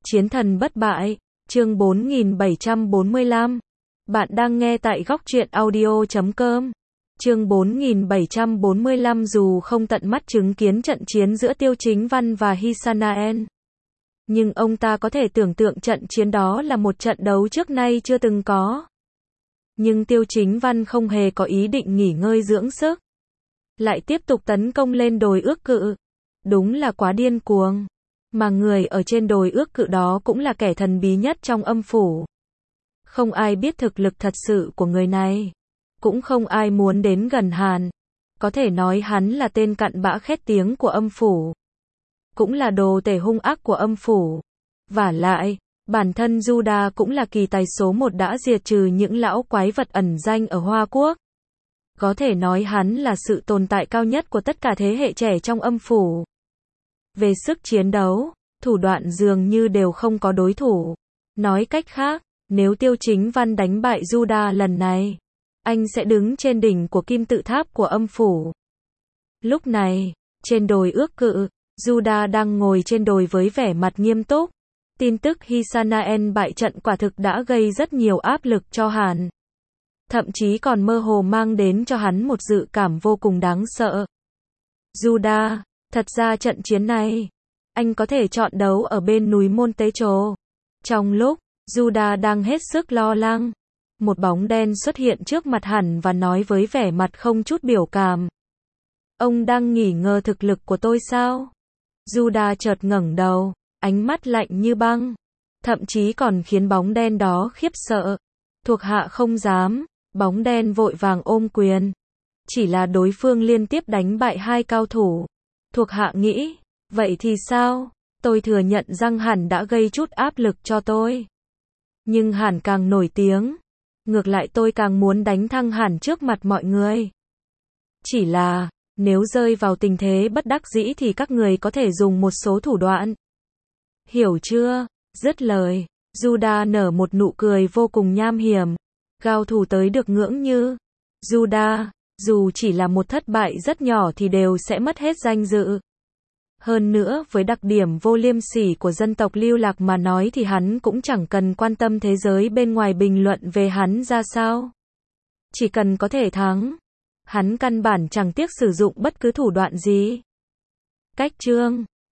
Chiến thần bất bại, chương 4745. Bạn đang nghe tại góc truyện audio.com. Chương 4745. Dù không tận mắt chứng kiến trận chiến giữa Tiêu Chính Văn và Hisanaen, nhưng ông ta có thể tưởng tượng trận chiến đó là một trận đấu trước nay chưa từng có. Nhưng Tiêu Chính Văn không hề có ý định nghỉ ngơi dưỡng sức, lại tiếp tục tấn công lên đồi ước cự. Đúng là quá điên cuồng. Mà người ở trên đồi ước cự đó cũng là kẻ thần bí nhất trong âm phủ. Không ai biết thực lực thật sự của người này. Cũng không ai muốn đến gần hắn. Có thể nói hắn là tên cặn bã khét tiếng của âm phủ. Cũng là đồ tể hung ác của âm phủ. Vả lại, bản thân Juda cũng là kỳ tài số 1 đã diệt trừ những lão quái vật ẩn danh ở Hoa Quốc. Có thể nói hắn là sự tồn tại cao nhất của tất cả thế hệ trẻ trong âm phủ. Về sức chiến đấu, thủ đoạn dường như đều không có đối thủ. Nói cách khác, nếu Tiêu Chính Văn đánh bại Juda lần này, anh sẽ đứng trên đỉnh của kim tự tháp của âm phủ. Lúc này, trên đồi ước cự, Juda đang ngồi trên đồi với vẻ mặt nghiêm túc. Tin tức Hisanaen bại trận quả thực đã gây rất nhiều áp lực cho hắn. Thậm chí còn mơ hồ mang đến cho hắn một dự cảm vô cùng đáng sợ. Juda, thật ra trận chiến này, anh có thể chọn đấu ở bên núi Montecho. Trong lúc Juda đang hết sức lo lắng, một bóng đen xuất hiện trước mặt hắn và nói với vẻ mặt không chút biểu cảm. Ông đang nghi ngờ thực lực của tôi sao? Juda chợt ngẩng đầu, ánh mắt lạnh như băng, thậm chí còn khiến bóng đen đó khiếp sợ. Thuộc hạ không dám. Bóng đen vội vàng ôm quyền. Chỉ là đối phương liên tiếp đánh bại 2 cao thủ. Thuộc hạ nghĩ, vậy thì sao? Tôi thừa nhận rằng hắn đã gây chút áp lực cho tôi. Nhưng hắn càng nổi tiếng, ngược lại tôi càng muốn đánh thăng hắn trước mặt mọi người. Chỉ là, nếu rơi vào tình thế bất đắc dĩ thì các người có thể dùng một số thủ đoạn. Hiểu chưa? Dứt lời, Juda nở một nụ cười vô cùng nham hiểm. Cao thủ tới được ngưỡng như Juda, dù chỉ là một thất bại rất nhỏ thì đều sẽ mất hết danh dự. Hơn nữa, với đặc điểm vô liêm sỉ của dân tộc Lưu Lạc mà nói thì hắn cũng chẳng cần quan tâm thế giới bên ngoài bình luận về hắn ra sao. Chỉ cần có thể thắng, hắn căn bản chẳng tiếc sử dụng bất cứ thủ đoạn gì. Cách chương